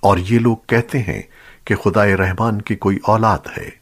और ये लोग कहते हैं कि खुदाए रहमान की कोई औलाद है।